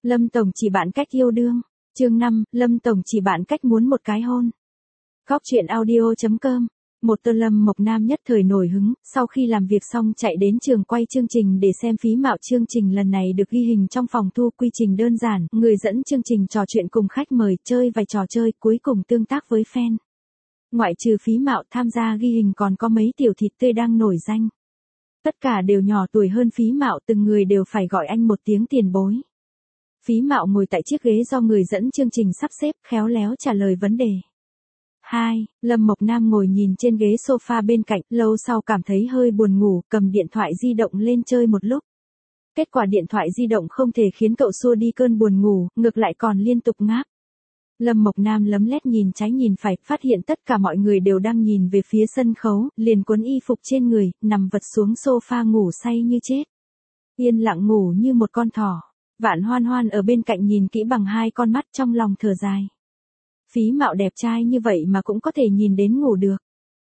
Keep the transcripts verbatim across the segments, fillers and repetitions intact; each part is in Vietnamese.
Lâm Tổng chỉ bạn cách yêu đương. Chương năm, Lâm Tổng chỉ bạn cách muốn một cái hôn. Góc truyện audio chấm com. Một tơ Lâm Mộc Nam nhất thời nổi hứng, sau khi làm việc xong chạy đến trường quay chương trình để xem phí mạo. Chương trình lần này được ghi hình trong phòng thu, quy trình đơn giản, người dẫn chương trình trò chuyện cùng khách mời, chơi vài trò chơi, cuối cùng tương tác với fan. Ngoại trừ phí mạo tham gia ghi hình còn có mấy tiểu thịt tươi đang nổi danh. Tất cả đều nhỏ tuổi hơn phí mạo, từng người đều phải gọi anh một tiếng tiền bối. Phí mạo ngồi tại chiếc ghế do người dẫn chương trình sắp xếp, khéo léo trả lời vấn đề. Hai, Lâm Mộc Nam ngồi nhìn trên ghế sofa bên cạnh, lâu sau cảm thấy hơi buồn ngủ, cầm điện thoại di động lên chơi một lúc. Kết quả điện thoại di động không thể khiến cậu xua đi cơn buồn ngủ, ngược lại còn liên tục ngáp. Lâm Mộc Nam lấm lét nhìn trái nhìn phải, phát hiện tất cả mọi người đều đang nhìn về phía sân khấu, liền cuốn y phục trên người, nằm vật xuống sofa ngủ say như chết. Yên lặng ngủ như một con thỏ. Vạn Hoan Hoan ở bên cạnh nhìn kỹ bằng hai con mắt, trong lòng thở dài. Phí mạo đẹp trai như vậy mà cũng có thể nhìn đến ngủ được.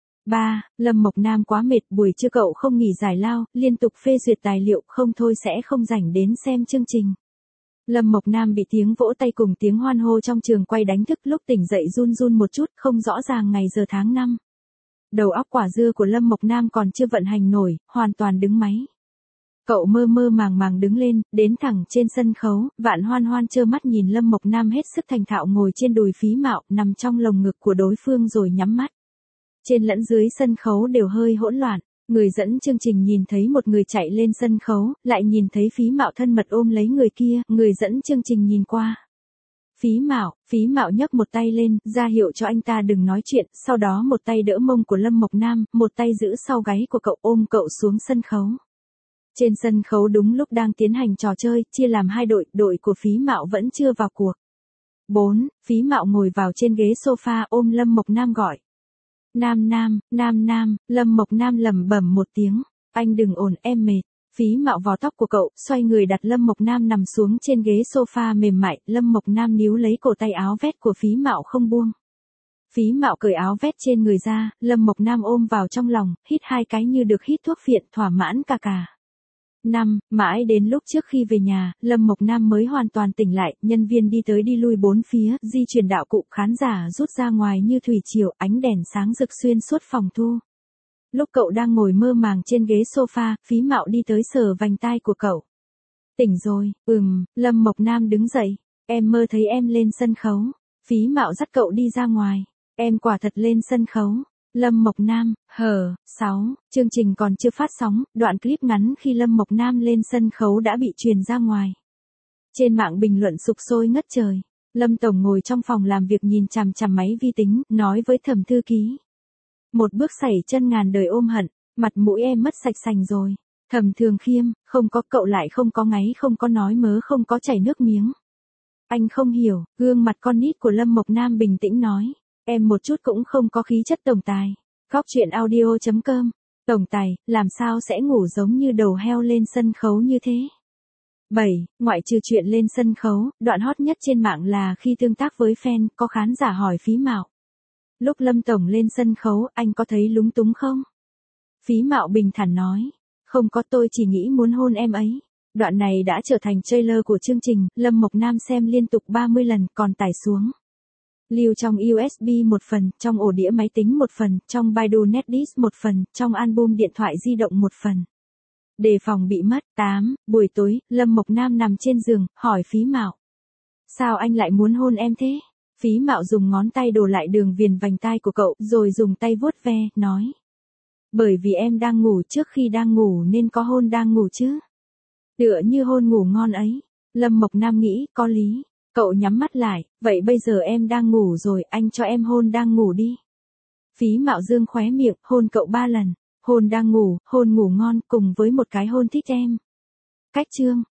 Ba, Lâm Mộc Nam quá mệt, buổi trưa cậu không nghỉ giải lao, liên tục phê duyệt tài liệu, không thôi sẽ không rảnh đến xem chương trình. Lâm Mộc Nam bị tiếng vỗ tay cùng tiếng hoan hô trong trường quay đánh thức, lúc tỉnh dậy run run một chút, không rõ ràng ngày giờ tháng năm. Đầu óc quả dưa của Lâm Mộc Nam còn chưa vận hành nổi, hoàn toàn đứng máy. Cậu mơ mơ màng màng đứng lên, đến thẳng trên sân khấu. Vạn Hoan Hoan trơ mắt nhìn Lâm Mộc Nam hết sức thành thạo ngồi trên đùi phí mạo, nằm trong lồng ngực của đối phương rồi nhắm mắt. Trên lẫn dưới sân khấu đều hơi hỗn loạn. Người dẫn chương trình nhìn thấy một người chạy lên sân khấu, lại nhìn thấy phí mạo thân mật ôm lấy người kia, người dẫn chương trình nhìn qua. Phí mạo, phí mạo nhấc một tay lên, ra hiệu cho anh ta đừng nói chuyện, sau đó một tay đỡ mông của Lâm Mộc Nam, một tay giữ sau gáy của cậu, ôm cậu xuống sân khấu. Trên sân khấu đúng lúc đang tiến hành trò chơi, chia làm hai đội, đội của phí mạo vẫn chưa vào cuộc. Bốn, phí mạo ngồi vào trên ghế sofa ôm Lâm Mộc Nam gọi. Nam Nam, Nam Nam, Lâm Mộc Nam lẩm bẩm một tiếng, anh đừng ồn, em mệt. Phí mạo vò tóc của cậu, xoay người đặt Lâm Mộc Nam nằm xuống trên ghế sofa mềm mại, Lâm Mộc Nam níu lấy cổ tay áo vest của phí mạo không buông. Phí mạo cởi áo vest trên người ra, Lâm Mộc Nam ôm vào trong lòng, hít hai cái như được hít thuốc phiện, thỏa mãn cà cà. Năm, mãi đến lúc trước khi về nhà, Lâm Mộc Nam mới hoàn toàn tỉnh lại, nhân viên đi tới đi lui bốn phía, di chuyển đạo cụ, khán giả rút ra ngoài như thủy triều, ánh đèn sáng rực xuyên suốt phòng thu. Lúc cậu đang ngồi mơ màng trên ghế sofa, phí mạo đi tới sờ vành tai của cậu. Tỉnh rồi, ừm, Lâm Mộc Nam đứng dậy, em mơ thấy em lên sân khấu. Phí mạo dắt cậu đi ra ngoài, em quả thật lên sân khấu. Lâm Mộc Nam, hờ, sáu, chương trình còn chưa phát sóng, đoạn clip ngắn khi Lâm Mộc Nam lên sân khấu đã bị truyền ra ngoài. Trên mạng bình luận sục sôi ngất trời. Lâm Tổng ngồi trong phòng làm việc nhìn chằm chằm máy vi tính, nói với thẩm thư ký. Một bước sẩy chân ngàn đời ôm hận, mặt mũi em mất sạch sành rồi. Thẩm Thường Khiêm, không có cậu lại không có ngáy không có nói mớ không có chảy nước miếng. Anh không hiểu, gương mặt con nít của Lâm Mộc Nam bình tĩnh nói. Em một chút cũng không có khí chất tổng tài. Góc truyện audio chấm com. Tổng tài, làm sao sẽ ngủ giống như đầu heo lên sân khấu như thế? Bảy, ngoại trừ chuyện lên sân khấu, đoạn hot nhất trên mạng là khi tương tác với fan, có khán giả hỏi phí mạo. Lúc Lâm Tổng lên sân khấu, anh có thấy lúng túng không? Phí mạo bình thản nói. Không có, tôi chỉ nghĩ muốn hôn em ấy. Đoạn này đã trở thành trailer của chương trình, Lâm Mộc Nam xem liên tục ba mươi lần, còn tải xuống. Lưu trong u ét bê một phần, trong ổ đĩa máy tính một phần, trong Baidu Netdisk một phần, trong album điện thoại di động một phần. Đề phòng bị mất. Tám, buổi tối, Lâm Mộc Nam nằm trên giường, hỏi phí mạo. Sao anh lại muốn hôn em thế? Phí mạo dùng ngón tay đổ lại đường viền vành tai của cậu, rồi dùng tay vuốt ve, nói. Bởi vì em đang ngủ, trước khi đang ngủ nên có hôn đang ngủ chứ. Tựa như hôn ngủ ngon ấy. Lâm Mộc Nam nghĩ, có lý. Cậu nhắm mắt lại, vậy bây giờ em đang ngủ rồi, anh cho em hôn đang ngủ đi. Phí mạo dương khóe miệng, hôn cậu ba lần. Hôn đang ngủ, hôn ngủ ngon, cùng với một cái hôn thích em. Cách chương.